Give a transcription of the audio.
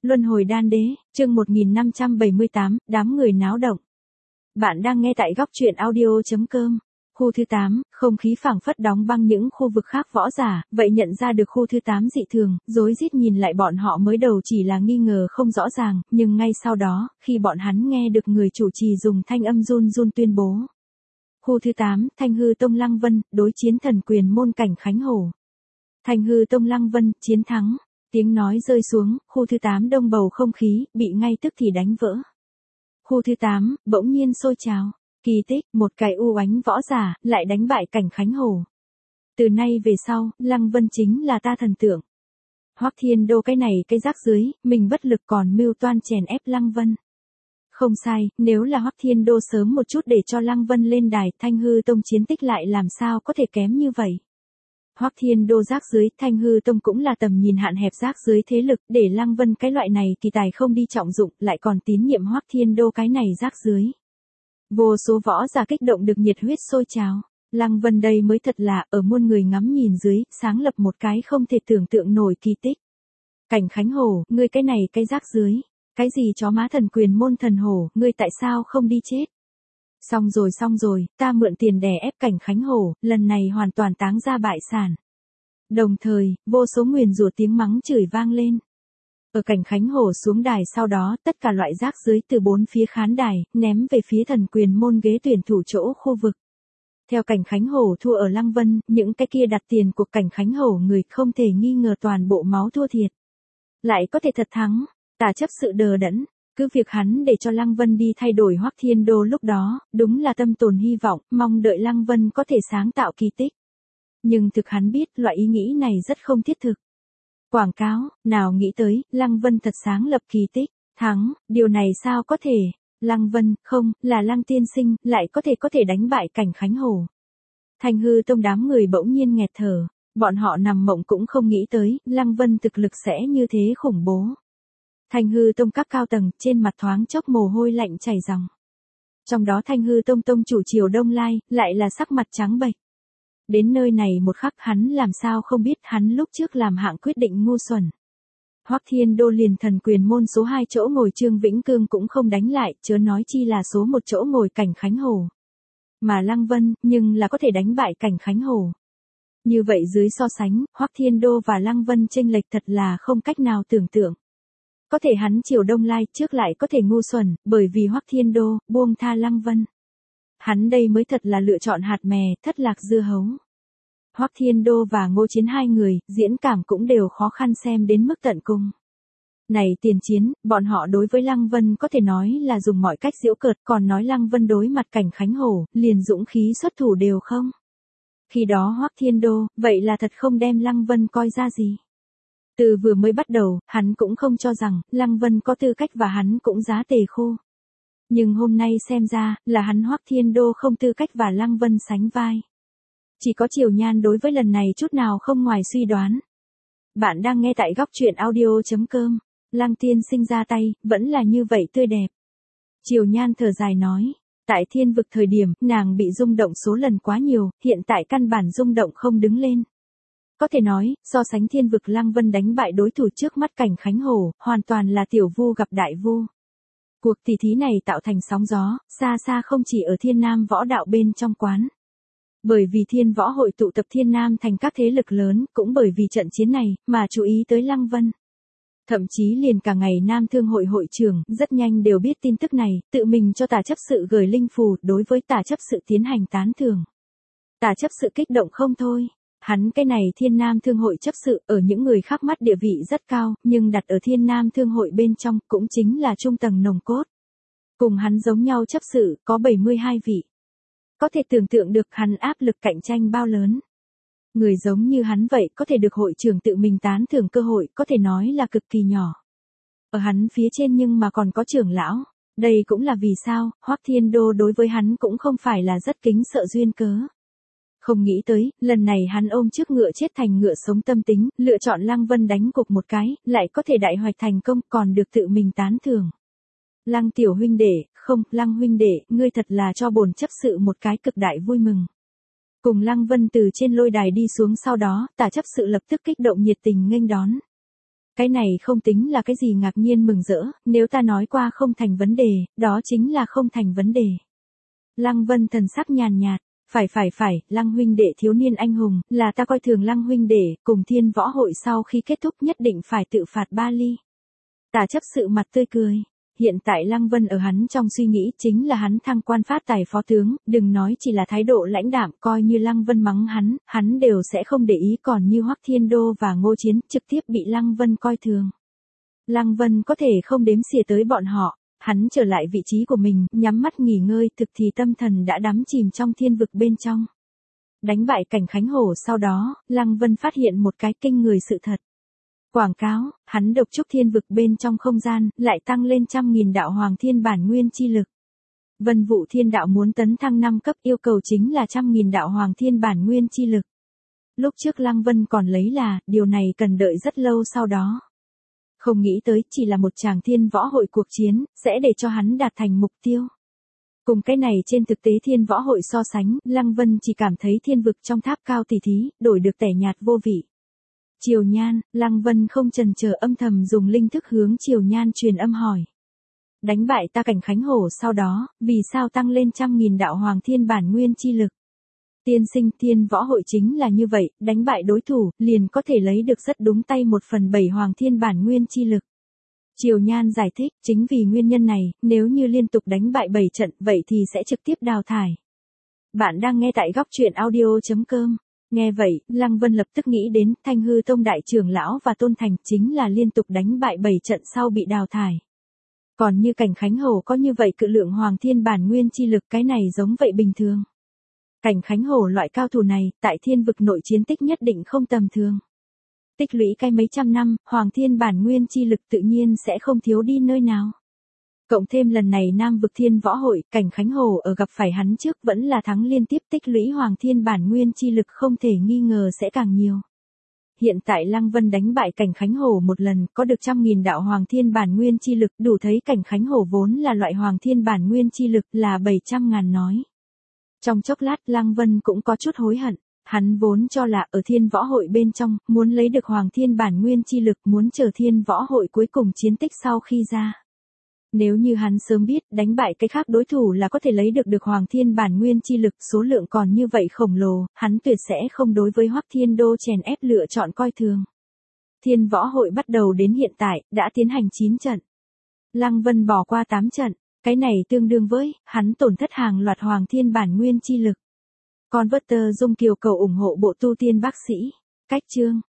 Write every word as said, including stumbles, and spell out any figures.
Luân hồi đan đế, chương một nghìn năm trăm bảy mươi tám, đám người náo động. Bạn đang nghe tại góc truyện audio.com. Khu thứ tám, không khí phảng phất đóng băng những khu vực khác võ giả, vậy nhận ra được khu thứ tám dị thường, rối rít nhìn lại bọn họ mới đầu chỉ là nghi ngờ không rõ ràng, nhưng ngay sau đó, khi bọn hắn nghe được người chủ trì dùng thanh âm run run tuyên bố. Khu thứ tám, Thanh Hư Tông Lăng Vân, đối chiến thần quyền môn Cảnh Khánh Hổ. Thanh Hư Tông Lăng Vân, chiến thắng. Tiếng nói rơi xuống, khu thứ tám đông bầu không khí, bị ngay tức thì đánh vỡ. Khu thứ tám, bỗng nhiên sôi trào. Kỳ tích, một cái u oánh võ giả, lại đánh bại Cảnh Khánh Hổ. Từ nay về sau, Lăng Vân chính là ta thần tượng. Hoắc Thiên Đô cái này cái rác dưới, mình bất lực còn mưu toan chèn ép Lăng Vân. Không sai, nếu là Hoắc Thiên Đô sớm một chút để cho Lăng Vân lên đài, Thanh Hư Tông chiến tích lại làm sao có thể kém như vậy. Hoắc Thiên Đô rác dưới, Thanh Hư Tông cũng là tầm nhìn hạn hẹp rác dưới thế lực, để Lăng Vân cái loại này kỳ tài không đi trọng dụng, lại còn tín nhiệm Hoắc Thiên Đô cái này rác dưới. Vô số võ giả kích động được nhiệt huyết sôi trào. Lăng Vân đây mới thật là, ở muôn người ngắm nhìn dưới, sáng lập một cái không thể tưởng tượng nổi kỳ tích. Cảnh Khánh Hổ, ngươi cái này cái rác dưới. Cái gì chó má thần quyền môn thần hổ, ngươi tại sao không đi chết? Xong rồi xong rồi, ta mượn tiền đè ép Cảnh Khánh Hổ, lần này hoàn toàn táng ra bại sản. Đồng thời, vô số nguyền rủa tiếng mắng chửi vang lên. Ở Cảnh Khánh Hổ xuống đài sau đó, tất cả loại rác dưới từ bốn phía khán đài, ném về phía thần quyền môn ghế tuyển thủ chỗ khu vực. Theo Cảnh Khánh Hổ thua ở Lăng Vân, những cái kia đặt tiền của Cảnh Khánh Hổ người không thể nghi ngờ toàn bộ máu thua thiệt. Lại có thể thật thắng, Tả chấp sự đờ đẫn. Cứ việc hắn để cho Lăng Vân đi thay đổi Hoắc Thiên Đô lúc đó, đúng là tâm tồn hy vọng, mong đợi Lăng Vân có thể sáng tạo kỳ tích. Nhưng thực hắn biết loại ý nghĩ này rất không thiết thực. Quảng cáo, nào nghĩ tới, Lăng Vân thật sáng lập kỳ tích, thắng, điều này sao có thể, Lăng Vân, không, là Lăng tiên sinh, lại có thể có thể đánh bại Cảnh Khánh Hổ. Thanh Hư Tông đám người bỗng nhiên nghẹt thở, bọn họ nằm mộng cũng không nghĩ tới, Lăng Vân thực lực sẽ như thế khủng bố. Thanh Hư Tông các cao tầng, trên mặt thoáng chốc mồ hôi lạnh chảy ròng. Trong đó Thanh Hư Tông tông chủ Triều Đông Lai, lại là sắc mặt trắng bệch. Đến nơi này một khắc hắn làm sao không biết hắn lúc trước làm hạng quyết định ngu xuẩn. Hoắc Thiên Đô liền thần quyền môn số hai chỗ ngồi Trương Vĩnh Cương cũng không đánh lại, chớ nói chi là số một chỗ ngồi Cảnh Khánh Hổ. Mà Lăng Vân, nhưng là có thể đánh bại Cảnh Khánh Hổ. Như vậy dưới so sánh, Hoắc Thiên Đô và Lăng Vân chênh lệch thật là không cách nào tưởng tượng. Có thể hắn Triều Đông Lai trước lại có thể ngu xuẩn, bởi vì Hoắc Thiên Đô, buông tha Lăng Vân. Hắn đây mới thật là lựa chọn hạt mè, thất lạc dưa hấu. Hoắc Thiên Đô và Ngô Chiến hai người, diễn cảm cũng đều khó khăn xem đến mức tận cùng. Này tiền chiến, bọn họ đối với Lăng Vân có thể nói là dùng mọi cách giễu cợt, còn nói Lăng Vân đối mặt Cảnh Khánh Hổ, liền dũng khí xuất thủ đều không. Khi đó Hoắc Thiên Đô, vậy là thật không đem Lăng Vân coi ra gì. Từ vừa mới bắt đầu, hắn cũng không cho rằng, Lăng Vân có tư cách và hắn cũng giá tề khô. Nhưng hôm nay xem ra, là hắn Hoắc Thiên Đô không tư cách và Lăng Vân sánh vai. Chỉ có Triều Nhan đối với lần này chút nào không ngoài suy đoán. Bạn đang nghe tại góc truyện audio.com. Lăng tiên sinh ra tay, vẫn là như vậy tươi đẹp. Triều Nhan thở dài nói. Tại thiên vực thời điểm, nàng bị rung động số lần quá nhiều, hiện tại căn bản rung động không đứng lên. Có thể nói, so sánh thiên vực Lăng Vân đánh bại đối thủ trước mắt Cảnh Khánh Hổ, hoàn toàn là tiểu vu gặp đại vu. Cuộc tỷ thí này tạo thành sóng gió, xa xa không chỉ ở Thiên Nam võ đạo bên trong quán. Bởi vì Thiên Võ hội tụ tập Thiên Nam thành các thế lực lớn, cũng bởi vì trận chiến này, mà chú ý tới Lăng Vân. Thậm chí liền cả ngày Nam Thương hội hội trưởng, rất nhanh đều biết tin tức này, tự mình cho Tả chấp sự gửi linh phù, đối với Tả chấp sự tiến hành tán thưởng. Tả chấp sự kích động không thôi. Hắn cái này Thiên Nam Thương hội chấp sự, ở những người khác mắt địa vị rất cao, nhưng đặt ở Thiên Nam Thương hội bên trong, cũng chính là trung tầng nồng cốt. Cùng hắn giống nhau chấp sự, có bảy mươi hai vị. Có thể tưởng tượng được hắn áp lực cạnh tranh bao lớn. Người giống như hắn vậy, có thể được hội trưởng tự mình tán thưởng cơ hội, có thể nói là cực kỳ nhỏ. Ở hắn phía trên nhưng mà còn có trưởng lão. Đây cũng là vì sao, Hoắc Thiên Đô đối với hắn cũng không phải là rất kính sợ duyên cớ. Không nghĩ tới, lần này hắn ôm trước ngựa chết thành ngựa sống tâm tính, lựa chọn Lăng Vân đánh cục một cái, lại có thể đại hoạch thành công, còn được tự mình tán thưởng. Lăng tiểu huynh đệ, không, Lăng huynh đệ, ngươi thật là cho bổn chấp sự một cái cực đại vui mừng. Cùng Lăng Vân từ trên lôi đài đi xuống sau đó, Tả chấp sự lập tức kích động nhiệt tình nghênh đón. Cái này không tính là cái gì ngạc nhiên mừng rỡ, nếu ta nói qua không thành vấn đề, đó chính là không thành vấn đề. Lăng Vân thần sắc nhàn nhạt, phải phải phải, Lăng huynh đệ thiếu niên anh hùng, là ta coi thường Lăng huynh đệ, cùng thiên võ hội sau khi kết thúc nhất định phải tự phạt ba ly. Tả chấp sự mặt tươi cười. Hiện tại Lăng Vân ở hắn trong suy nghĩ chính là hắn thăng quan phát tài phó tướng, đừng nói chỉ là thái độ lãnh đạm, coi như Lăng Vân mắng hắn, hắn đều sẽ không để ý, còn như Hoắc Thiên Đô và Ngô Chiến trực tiếp bị Lăng Vân coi thường. Lăng Vân có thể không đếm xỉa tới bọn họ, hắn trở lại vị trí của mình, nhắm mắt nghỉ ngơi, thực thì tâm thần đã đắm chìm trong thiên vực bên trong. Đánh bại Cảnh Khánh Hổ sau đó, Lăng Vân phát hiện một cái kinh người sự thật. Quảng cáo, hắn độc trúc thiên vực bên trong không gian, lại tăng lên trăm nghìn đạo hoàng thiên bản nguyên chi lực. Vân Vũ Thiên Đạo muốn tấn thăng năm cấp, yêu cầu chính là trăm nghìn đạo hoàng thiên bản nguyên chi lực. Lúc trước Lăng Vân còn lấy là, điều này cần đợi rất lâu sau đó. Không nghĩ tới, chỉ là một tràng thiên võ hội cuộc chiến, sẽ để cho hắn đạt thành mục tiêu. Cùng cái này trên thực tế thiên võ hội so sánh, Lăng Vân chỉ cảm thấy thiên vực trong tháp cao tỷ thí, đổi được tẻ nhạt vô vị. Triều Nhan, Lăng Vân không chần chờ âm thầm dùng linh thức hướng Triều Nhan truyền âm hỏi. Đánh bại ta Cảnh Khánh Hổ sau đó, vì sao tăng lên trăm nghìn đạo hoàng thiên bản nguyên chi lực? Tiên sinh, thiên võ hội chính là như vậy, đánh bại đối thủ, liền có thể lấy được rất đúng tay một phần bảy hoàng thiên bản nguyên chi lực. Triều Nhan giải thích, chính vì nguyên nhân này, nếu như liên tục đánh bại bảy trận, vậy thì sẽ trực tiếp đào thải. Bạn đang nghe tại góc truyện audio chấm com. Nghe vậy, Lăng Vân lập tức nghĩ đến Thanh Hư Tông đại trưởng lão và Tôn Thành chính là liên tục đánh bại bảy trận sau bị đào thải. Còn như Cảnh Khánh Hổ có như vậy cự lượng hoàng thiên bản nguyên chi lực, cái này giống vậy bình thường. Cảnh Khánh Hổ loại cao thủ này, tại thiên vực nội chiến tích nhất định không tầm thường. Tích lũy cái mấy trăm năm, hoàng thiên bản nguyên chi lực tự nhiên sẽ không thiếu đi nơi nào. Cộng thêm lần này Nam vực thiên võ hội, Cảnh Khánh Hổ ở gặp phải hắn trước vẫn là thắng liên tiếp, tích lũy hoàng thiên bản nguyên chi lực không thể nghi ngờ sẽ càng nhiều. Hiện tại Lăng Vân đánh bại Cảnh Khánh Hổ một lần, có được trăm nghìn đạo hoàng thiên bản nguyên chi lực, đủ thấy Cảnh Khánh Hổ vốn là loại hoàng thiên bản nguyên chi lực là bảy trăm ngàn nói. Trong chốc lát Lăng Vân cũng có chút hối hận, hắn vốn cho là ở thiên võ hội bên trong, muốn lấy được hoàng thiên bản nguyên chi lực, muốn chờ thiên võ hội cuối cùng chiến tích sau khi ra. Nếu như hắn sớm biết đánh bại cái khác đối thủ là có thể lấy được được hoàng thiên bản nguyên chi lực, số lượng còn như vậy khổng lồ, hắn tuyệt sẽ không đối với Hoắc Thiên Đô chèn ép lựa chọn coi thường. Thiên võ hội bắt đầu đến hiện tại, đã tiến hành chín trận. Lăng Vân bỏ qua tám trận, cái này tương đương với, hắn tổn thất hàng loạt hoàng thiên bản nguyên chi lực. Converter Dung Kiều cầu ủng hộ bộ tu tiên bác sĩ. Cách chương.